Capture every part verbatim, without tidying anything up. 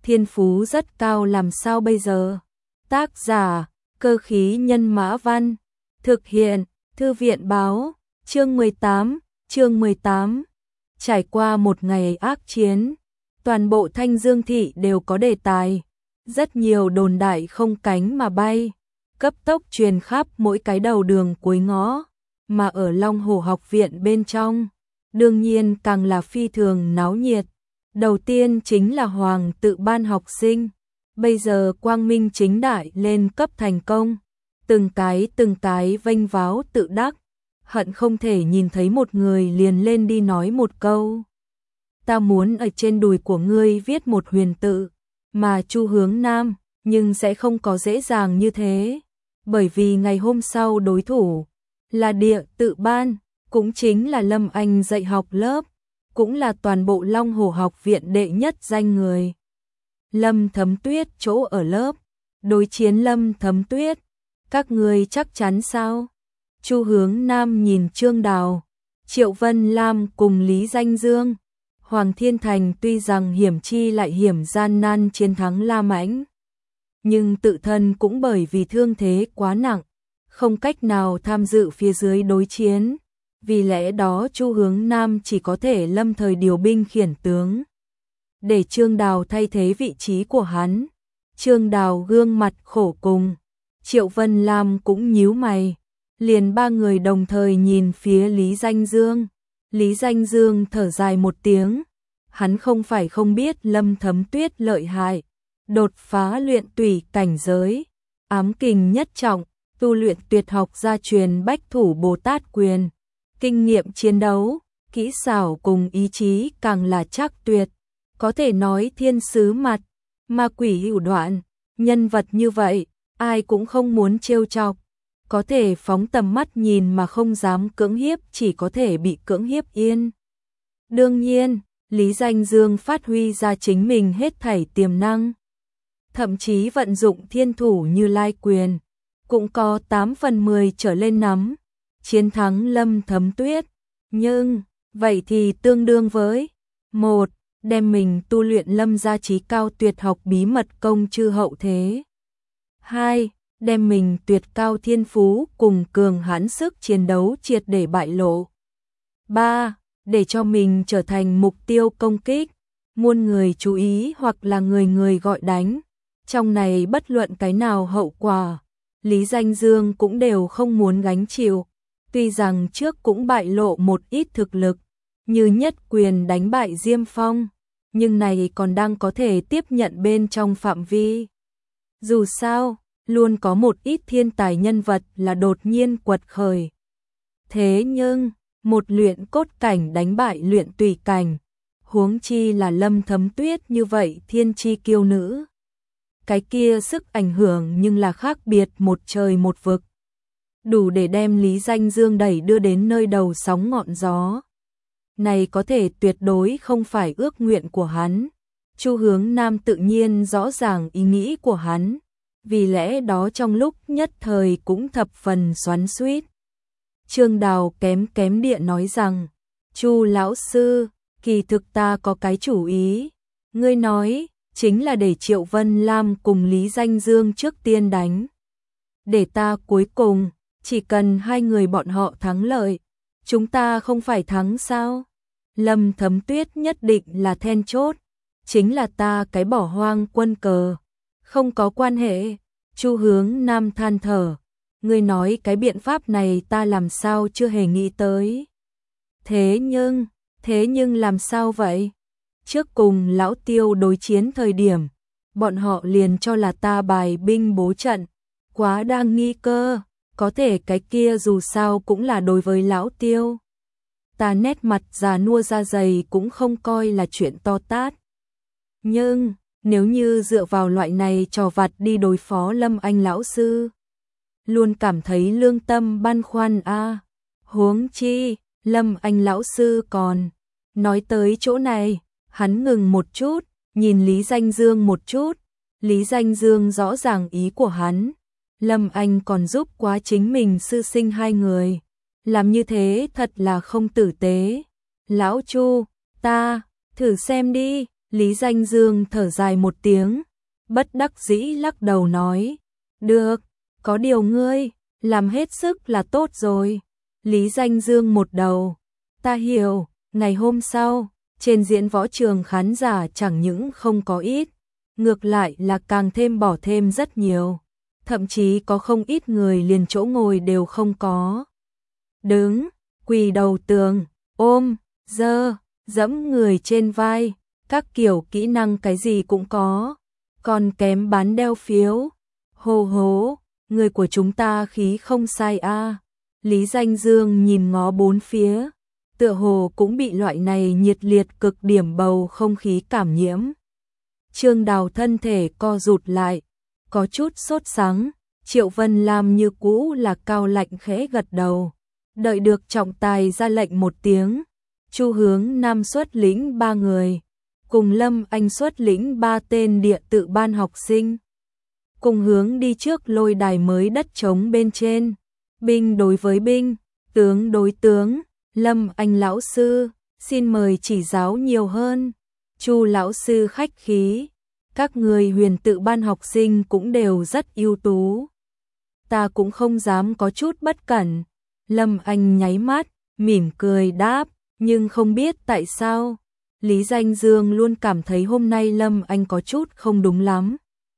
thiên phú rất cao làm sao bây giờ? Tác giả, Cơ khí nhân mã văn, thực hiện, Thư viện báo, chương mười tám, chương mười tám. Trải qua một ngày ác chiến, toàn bộ Thanh Dương thị đều có đề tài, rất nhiều đồn đại không cánh mà bay, cấp tốc truyền khắp mỗi cái đầu đường cuối ngõ, mà ở Long Hồ học viện bên trong, đương nhiên càng là phi thường náo nhiệt. Đầu tiên chính là Hoàng tự ban học sinh, bây giờ quang minh chính đại lên cấp thành công, từng cái từng cái vênh váo tự đắc, hận không thể nhìn thấy một người liền lên đi nói một câu. Ta muốn ở trên đùi của ngươi viết một huyền tự, mà Chu Hướng Nam, nhưng sẽ không có dễ dàng như thế, bởi vì ngày hôm sau đối thủ là Địa tự ban, cũng chính là Lâm Anh dạy học lớp, cũng là toàn bộ Long Hồ học viện đệ nhất danh người. Lâm Thấm Tuyết chỗ ở lớp, đối chiến Lâm Thấm Tuyết, các người chắc chắn sao? Chu Hướng Nam nhìn Trương Đào, Triệu Vân Lam cùng Lý Danh Dương, Hoàng Thiên Thành tuy rằng hiểm chi lại hiểm gian nan chiến thắng La Mãnh, nhưng tự thân cũng bởi vì thương thế quá nặng, không cách nào tham dự phía dưới đối chiến. Vì lẽ đó Chu Hướng Nam chỉ có thể lâm thời điều binh khiển tướng, để Trương Đào thay thế vị trí của hắn. Trương Đào gương mặt khổ cùng, Triệu Vân Lam cũng nhíu mày, liền ba người đồng thời nhìn phía Lý Danh Dương. Lý Danh Dương thở dài một tiếng, hắn không phải không biết Lâm Thấm Tuyết lợi hại, đột phá luyện tùy cảnh giới, ám kình nhất trọng, tu luyện tuyệt học gia truyền Bách Thủ Bồ Tát Quyền. Kinh nghiệm chiến đấu, kỹ xảo cùng ý chí càng là chắc tuyệt, có thể nói thiên sứ mặt, ma quỷ hữu đoạn, nhân vật như vậy, ai cũng không muốn trêu chọc, có thể phóng tầm mắt nhìn mà không dám cưỡng hiếp chỉ có thể bị cưỡng hiếp yên. Đương nhiên, Lý Danh Dương phát huy ra chính mình hết thảy tiềm năng, thậm chí vận dụng thiên thủ Như Lai quyền, cũng có tám phần mười trở lên nắm chiến thắng Lâm Thấm Tuyết, nhưng vậy thì tương đương với một đem mình tu luyện Lâm gia trí cao tuyệt học bí mật công chư hậu thế, hai đem mình tuyệt cao thiên phú cùng cường hãn sức chiến đấu triệt để bại lộ, ba để cho mình trở thành mục tiêu công kích, muôn người chú ý hoặc là người người gọi đánh. Trong này bất luận cái nào hậu quả, Lý Danh Dương cũng đều không muốn gánh chịu. Tuy rằng trước cũng bại lộ một ít thực lực, như nhất quyền đánh bại Diêm Phong, nhưng này còn đang có thể tiếp nhận bên trong phạm vi. Dù sao, luôn có một ít thiên tài nhân vật là đột nhiên quật khởi. Thế nhưng, một luyện cốt cảnh đánh bại luyện tùy cảnh, huống chi là Lâm Thấm Tuyết như vậy thiên chi kiêu nữ. Cái kia sức ảnh hưởng nhưng là khác biệt một trời một vực, đủ để đem Lý Danh Dương đẩy đưa đến nơi đầu sóng ngọn gió. Này có thể tuyệt đối không phải ước nguyện của hắn. Chu Hướng Nam tự nhiên rõ ràng ý nghĩ của hắn, vì lẽ đó trong lúc nhất thời cũng thập phần xoắn xuýt. Trương Đào kém kém địa nói rằng, Chu lão sư, kỳ thực ta có cái chủ ý. Ngươi nói, chính là để Triệu Vân Lam cùng Lý Danh Dương trước tiên đánh. Để ta cuối cùng, chỉ cần hai người bọn họ thắng lợi, chúng ta không phải thắng sao? Lâm Thấm Tuyết nhất định là then chốt, chính là ta cái bỏ hoang quân cờ. Không có quan hệ, Chu Hướng Nam than thở, ngươi nói cái biện pháp này ta làm sao chưa hề nghĩ tới. Thế nhưng, thế nhưng làm sao vậy? Trước cùng lão Tiêu đối chiến thời điểm, bọn họ liền cho là ta bài binh bố trận, quá đang nghi cơ, có thể cái kia dù sao cũng là đối với lão Tiêu. Ta nét mặt già nua da dày cũng không coi là chuyện to tát. Nhưng, nếu như dựa vào loại này trò vặt đi đối phó Lâm Anh lão sư, luôn cảm thấy lương tâm băn khoăn a. À. Huống chi, Lâm Anh lão sư còn nói tới chỗ này, hắn ngừng một chút, nhìn Lý Danh Dương một chút. Lý Danh Dương rõ ràng ý của hắn, Lâm Anh còn giúp quá chính mình sư sinh hai người, làm như thế thật là không tử tế. Lão Chu, ta thử xem đi. Lý Danh Dương thở dài một tiếng, bất đắc dĩ lắc đầu nói, được, có điều ngươi, làm hết sức là tốt rồi. Lý Danh Dương một đầu, ta hiểu, ngày hôm sau, trên diễn võ trường khán giả chẳng những không có ít, ngược lại là càng thêm bỏ thêm rất nhiều, thậm chí có không ít người liền chỗ ngồi đều không có. Đứng, quỳ đầu tường, ôm, dơ, dẫm người trên vai, các kiểu kỹ năng cái gì cũng có, còn kém bán đeo phiếu. Hô hố, người của chúng ta khí không sai a. À. Lý Danh Dương nhìn ngó bốn phía, tựa hồ cũng bị loại này nhiệt liệt cực điểm bầu không khí cảm nhiễm. Trương Đào thân thể co rụt lại, có chút sốt sắng, Triệu Vân Lam như cũ là cao lạnh khẽ gật đầu. Đợi được trọng tài ra lệnh một tiếng, Chu Hướng Nam xuất lĩnh ba người, cùng Lâm Anh xuất lĩnh ba tên địa tự ban học sinh, cùng hướng đi trước lôi đài mới đất trống bên trên, binh đối với binh, tướng đối tướng. Lâm Anh lão sư, xin mời chỉ giáo nhiều hơn. Chu lão sư khách khí, các người huyền tự ban học sinh cũng đều rất ưu tú. Ta cũng không dám có chút bất cẩn. Lâm Anh nháy mắt, mỉm cười đáp, nhưng không biết tại sao. Lý Danh Dương luôn cảm thấy hôm nay Lâm Anh có chút không đúng lắm.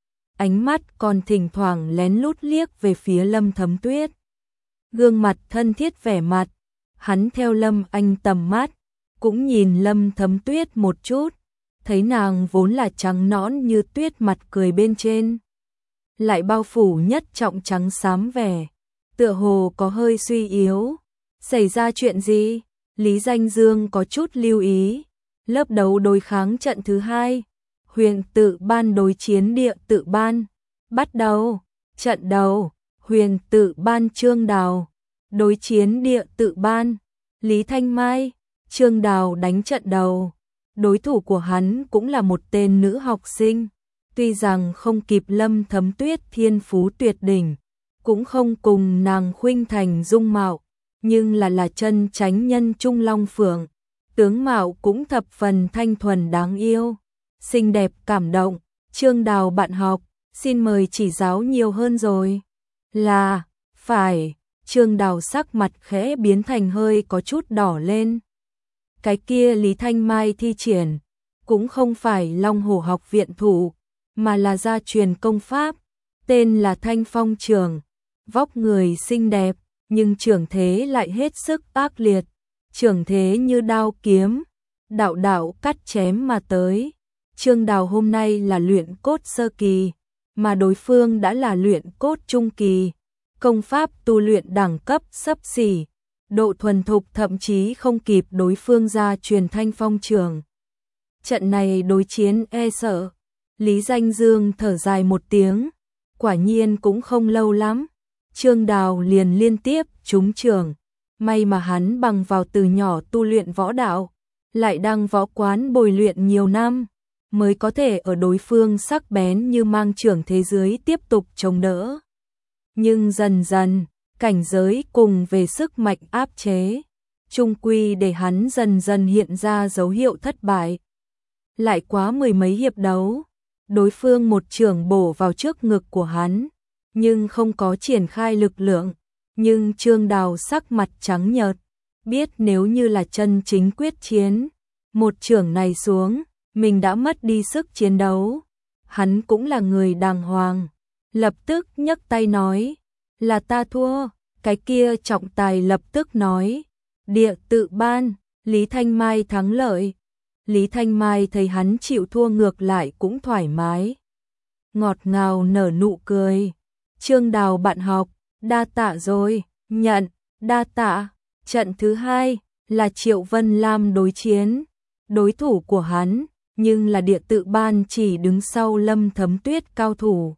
Ánh mắt còn thỉnh thoảng lén lút liếc về phía Lâm Thấm Tuyết. Gương mặt thân thiết vẻ mặt, hắn theo Lâm Anh tầm mắt, cũng nhìn Lâm Thấm Tuyết một chút, thấy nàng vốn là trắng nõn như tuyết, mặt cười bên trên lại bao phủ nhất trọng trắng xám vẻ, tựa hồ có hơi suy yếu. Xảy ra chuyện gì? Lý Danh Dương có chút lưu ý. Lớp đấu đối kháng trận thứ hai, huyền tự ban đối chiến địa tự ban. Bắt đầu, trận đầu, huyền tự ban Trương Đào đối chiến địa tự ban Lý Thanh Mai. Trương Đào đánh trận đầu, đối thủ của hắn cũng là một tên nữ học sinh, tuy rằng không kịp Lâm Thấm Tuyết thiên phú tuyệt đỉnh, cũng không cùng nàng khuynh thành dung mạo, nhưng là là chân chánh nhân trung long phượng, tướng mạo cũng thập phần thanh thuần đáng yêu, xinh đẹp cảm động. Trương Đào bạn học, xin mời chỉ giáo nhiều hơn rồi. Là, phải. Trương Đào sắc mặt khẽ biến thành hơi có chút đỏ lên. Cái kia Lý Thanh Mai thi triển, cũng không phải Long Hổ học viện thủ, mà là gia truyền công pháp, tên là Thanh Phong Trường. Vóc người xinh đẹp, nhưng trưởng thế lại hết sức ác liệt, trưởng thế như đao kiếm, đạo đạo cắt chém mà tới. Trương Đào hôm nay là luyện cốt sơ kỳ, mà đối phương đã là luyện cốt trung kỳ, công pháp tu luyện đẳng cấp xấp xỉ, độ thuần thục thậm chí không kịp đối phương gia truyền Thanh Phong Trường. Trận này đối chiến e sợ. Lý Danh Dương thở dài một tiếng, quả nhiên cũng không lâu lắm, Trương Đào liền liên tiếp trúng trường. May mà hắn bằng vào từ nhỏ tu luyện võ đạo, lại đăng võ quán bồi luyện nhiều năm, mới có thể ở đối phương sắc bén như mang trưởng thế giới tiếp tục chống đỡ. Nhưng dần dần, cảnh giới cùng về sức mạnh áp chế, chung quy để hắn dần dần hiện ra dấu hiệu thất bại. Lại quá mười mấy hiệp đấu, đối phương một chưởng bổ vào trước ngực của hắn, nhưng không có triển khai lực lượng. Nhưng Trương Đào sắc mặt trắng nhợt, biết nếu như là chân chính quyết chiến, một chưởng này xuống, mình đã mất đi sức chiến đấu. Hắn cũng là người đàng hoàng, lập tức nhấc tay nói, là ta thua. Cái kia trọng tài lập tức nói, địa tự ban, Lý Thanh Mai thắng lợi. Lý Thanh Mai thấy hắn chịu thua ngược lại cũng thoải mái, ngọt ngào nở nụ cười. Trương Đào bạn học, đa tạ rồi. Nhận, đa tạ. Trận thứ hai là Triệu Vân Lam đối chiến, đối thủ của hắn nhưng là địa tự ban chỉ đứng sau Lâm Thấm Tuyết cao thủ,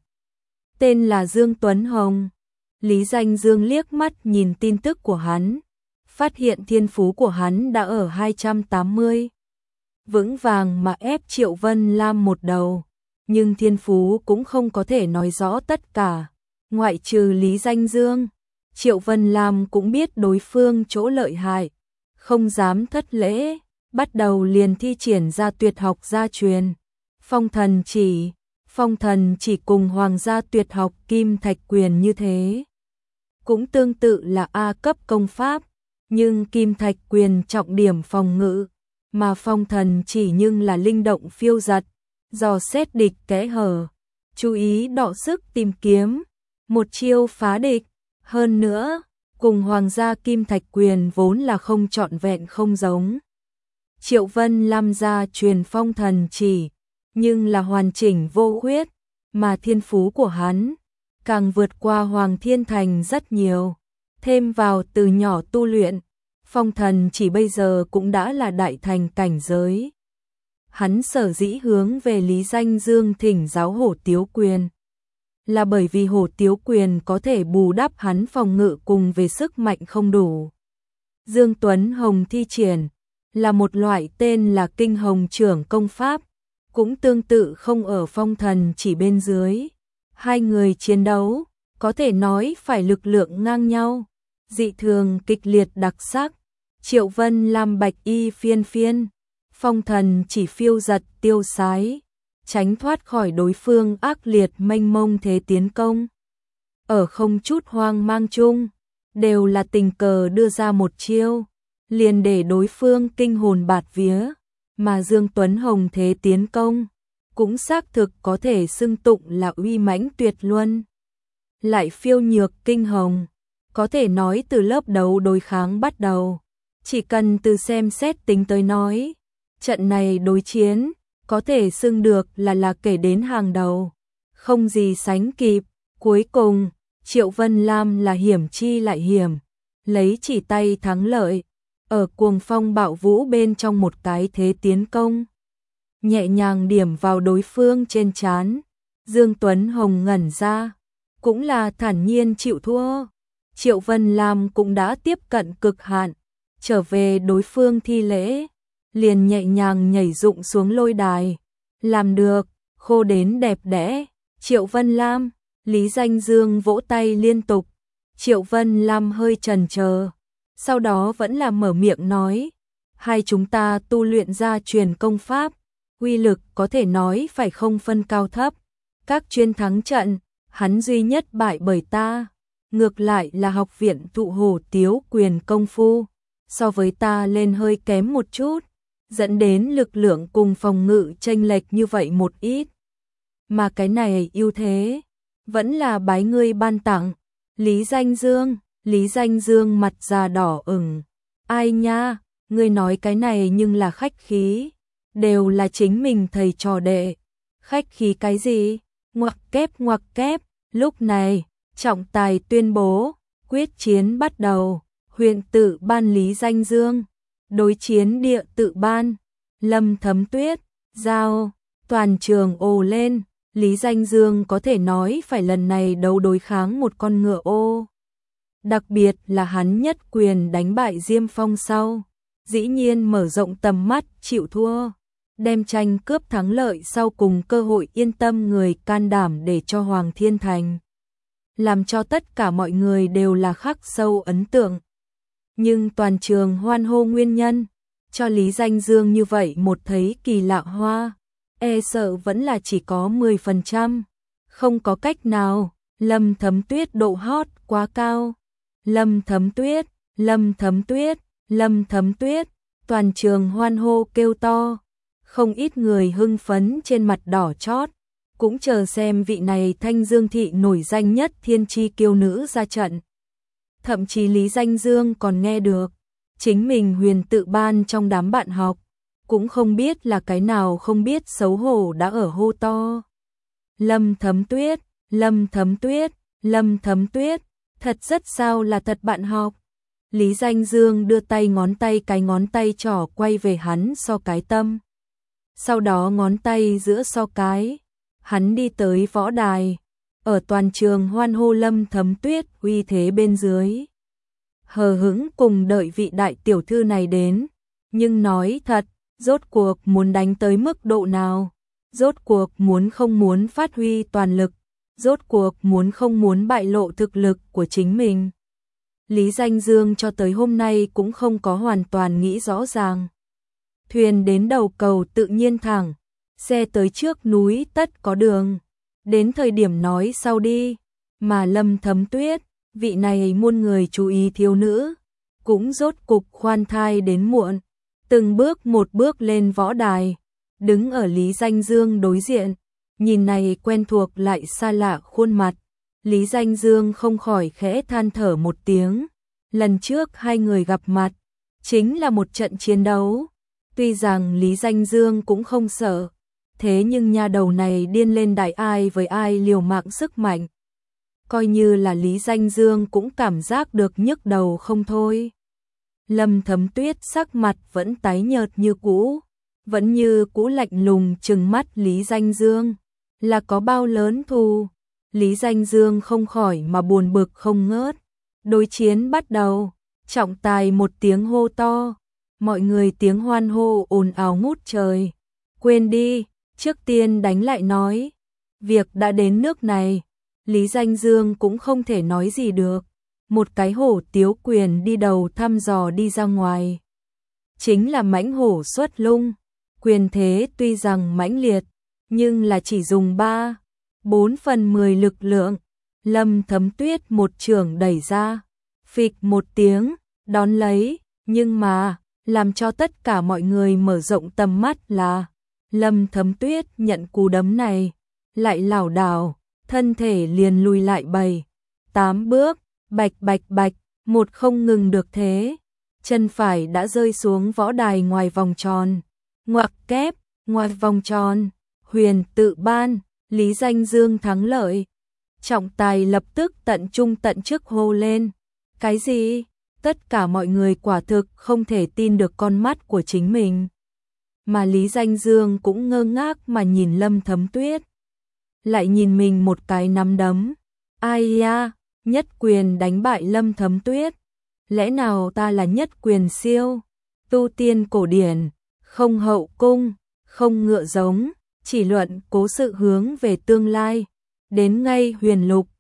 tên là Dương Tuấn Hồng. Lý Danh Dương liếc mắt nhìn tin tức của hắn, phát hiện thiên phú của hắn đã ở hai trăm tám mươi, vững vàng mà ép Triệu Vân Lam một đầu, nhưng thiên phú cũng không có thể nói rõ tất cả. Ngoại trừ Lý Danh Dương, Triệu Vân Lam cũng biết đối phương chỗ lợi hại, không dám thất lễ, bắt đầu liền thi triển ra tuyệt học gia truyền, phong thần chỉ, phong thần chỉ cùng hoàng gia tuyệt học kim thạch quyền như thế. Cũng tương tự là A cấp công pháp, nhưng kim thạch quyền trọng điểm phòng ngự, mà phong thần chỉ nhưng là linh động phiêu giật, dò xét địch kẽ hở, chú ý đọ sức tìm kiếm, một chiêu phá địch. Hơn nữa, cùng hoàng gia kim thạch quyền vốn là không trọn vẹn không giống. Triệu Vân Lam gia truyền phong thần chỉ, nhưng là hoàn chỉnh vô khuyết, mà thiên phú của hắn càng vượt qua Hoàng Thiên Thành rất nhiều. Thêm vào từ nhỏ tu luyện, phong thần chỉ bây giờ cũng đã là đại thành cảnh giới. Hắn sở dĩ hướng về Lý Danh Dương thỉnh giáo hổ tiếu quyền, là bởi vì hổ tiếu quyền có thể bù đắp hắn phòng ngự cùng về sức mạnh không đủ. Dương Tuấn Hồng thi triển là một loại tên là Kinh Hồng Trưởng công pháp, cũng tương tự không ở phong thần chỉ bên dưới. Hai người chiến đấu, có thể nói phải lực lượng ngang nhau, dị thường kịch liệt đặc sắc. Triệu Vân Lam bạch y phiên phiên, phong thần chỉ phiêu giật tiêu sái, tránh thoát khỏi đối phương ác liệt mênh mông thế tiến công. Ở không chút hoang mang chung, đều là tình cờ đưa ra một chiêu, liền để đối phương kinh hồn bạt vía, mà Dương Tuấn Hồng thế tiến công, cũng xác thực có thể xưng tụng là uy mãnh tuyệt luân. Lại phiêu nhược kinh hồng, có thể nói từ lớp đấu đối kháng bắt đầu, chỉ cần từ xem xét tính tới nói, trận này đối chiến, có thể xưng được là là kể đến hàng đầu, không gì sánh kịp. Cuối cùng, Triệu Vân Lam là hiểm chi lại hiểm, lấy chỉ tay thắng lợi, ở cuồng phong bạo vũ bên trong một cái thế tiến công, nhẹ nhàng điểm vào đối phương trên trán. Dương Tuấn Hồng ngẩn ra, cũng là thản nhiên chịu thua. Triệu Vân Lam cũng đã tiếp cận cực hạn, trở về đối phương thi lễ, liền nhẹ nhàng nhảy dụng xuống lôi đài. Làm được, khô đến đẹp đẽ. Triệu Vân Lam, Lý Danh Dương vỗ tay liên tục. Triệu Vân Lam hơi chần chờ, sau đó vẫn là mở miệng nói, hai chúng ta tu luyện ra truyền công pháp, uy lực có thể nói phải không phân cao thấp. Các chuyên thắng trận, hắn duy nhất bại bởi ta, ngược lại là học viện thụ hổ tiếu quyền công phu, so với ta lên hơi kém một chút, dẫn đến lực lượng cùng phòng ngự chênh lệch như vậy một ít. Mà cái này ưu thế, vẫn là bái ngươi ban tặng. Lý Danh Dương, Lý Danh Dương mặt già đỏ ửng. Ai nha, ngươi nói cái này nhưng là khách khí, đều là chính mình thầy trò đệ. Khách khí cái gì? Ngoặc kép ngoặc kép. Lúc này, trọng tài tuyên bố, quyết chiến bắt đầu. Huyện tự ban Lý Danh Dương, đối chiến địa tự ban Lâm Thấm Tuyết. Giao, toàn trường ồ lên. Lý Danh Dương có thể nói phải lần này đấu đối kháng một con ngựa ô. Đặc biệt là hắn nhất quyền đánh bại Diêm Phong sau, dĩ nhiên mở rộng tầm mắt chịu thua, đem tranh cướp thắng lợi sau cùng cơ hội yên tâm người can đảm để cho Hoàng Thiên Thành, làm cho tất cả mọi người đều là khắc sâu ấn tượng. Nhưng toàn trường hoan hô nguyên nhân, cho Lý Danh Dương như vậy một thấy kỳ lạ hoa, e sợ vẫn là chỉ có mười phần trăm. Không có cách nào, Lâm Thấm Tuyết độ hot quá cao. Lâm Thấm Tuyết, Lâm Thấm Tuyết, Lâm Thấm Tuyết, toàn trường hoan hô kêu to. Không ít người hưng phấn trên mặt đỏ chót, cũng chờ xem vị này Thanh Dương thị nổi danh nhất thiên chi kiêu nữ ra trận. Thậm chí Lý Danh Dương còn nghe được, chính mình huyền tự ban trong đám bạn học, cũng không biết là cái nào không biết xấu hổ đã ở hô to. Lâm Thấm Tuyết, Lâm Thấm Tuyết, Lâm Thấm Tuyết, thật rất sao là thật bạn học. Lý Danh Dương đưa tay ngón tay cái ngón tay trỏ quay về hắn so cái tâm. Sau đó ngón tay giữa so cái, hắn đi tới võ đài, ở toàn trường hoan hô Lâm Thấm Tuyết uy thế bên dưới. Hờ hững cùng đợi vị đại tiểu thư này đến, nhưng nói thật, rốt cuộc muốn đánh tới mức độ nào, rốt cuộc muốn không muốn phát huy toàn lực, rốt cuộc muốn không muốn bại lộ thực lực của chính mình. Lý Danh Dương cho tới hôm nay cũng không có hoàn toàn nghĩ rõ ràng. thuyền đến đầu cầu tự nhiên thẳng, xe tới trước núi tất có đường, đến thời điểm nói sau đi, mà Lâm Thấm Tuyết, vị này muôn người chú ý thiếu nữ, cũng rốt cục khoan thai đến muộn, từng bước một bước lên võ đài, đứng ở Lý Danh Dương đối diện, nhìn này quen thuộc lại xa lạ khuôn mặt, Lý Danh Dương không khỏi khẽ than thở một tiếng, lần trước hai người gặp mặt, chính là một trận chiến đấu, tuy rằng Lý Danh Dương cũng không sợ, thế nhưng nha đầu này điên lên đại ai với ai liều mạng sức mạnh. Coi như là Lý Danh Dương cũng cảm giác được nhức đầu không thôi. Lâm Thấm Tuyết sắc mặt vẫn tái nhợt như cũ, vẫn như cũ lạnh lùng trừng mắt Lý Danh Dương, là có bao lớn thù. Lý Danh Dương không khỏi mà buồn bực không ngớt. Đối chiến bắt đầu, trọng tài một tiếng hô to, mọi người tiếng hoan hô ồn ào ngút trời. Quên đi, trước tiên đánh lại nói, việc đã đến nước này, Lý Danh Dương cũng không thể nói gì được. Một cái hổ Tiếu Quyền đi đầu thăm dò đi ra ngoài. Chính là mãnh hổ xuất lung, quyền thế tuy rằng mãnh liệt, nhưng là chỉ dùng ba, bốn phần mười lực lượng. Lâm Thấm Tuyết một trường đẩy ra, phịch một tiếng, đón lấy, nhưng mà, làm cho tất cả mọi người mở rộng tầm mắt là, Lâm Thấm Tuyết nhận cú đấm này, lại lảo đảo, thân thể liền lùi lại bảy, tám bước, bạch bạch bạch, một không ngừng được thế, chân phải đã rơi xuống võ đài ngoài vòng tròn, ngoặc kép, ngoài vòng tròn, huyền tự ban, Lý Danh Dương thắng lợi. Trọng tài lập tức tận trung tận chức hô lên, cái gì? Tất cả mọi người quả thực không thể tin được con mắt của chính mình. Mà Lý Danh Dương cũng ngơ ngác mà nhìn Lâm Thấm Tuyết. Lại nhìn mình một cái nắm đấm. Ai ya, nhất quyền đánh bại Lâm Thấm Tuyết. Lẽ nào ta là nhất quyền siêu, tu tiên cổ điển, không hậu cung, không ngựa giống, chỉ luận cố sự hướng về tương lai. Đến ngay huyền lục,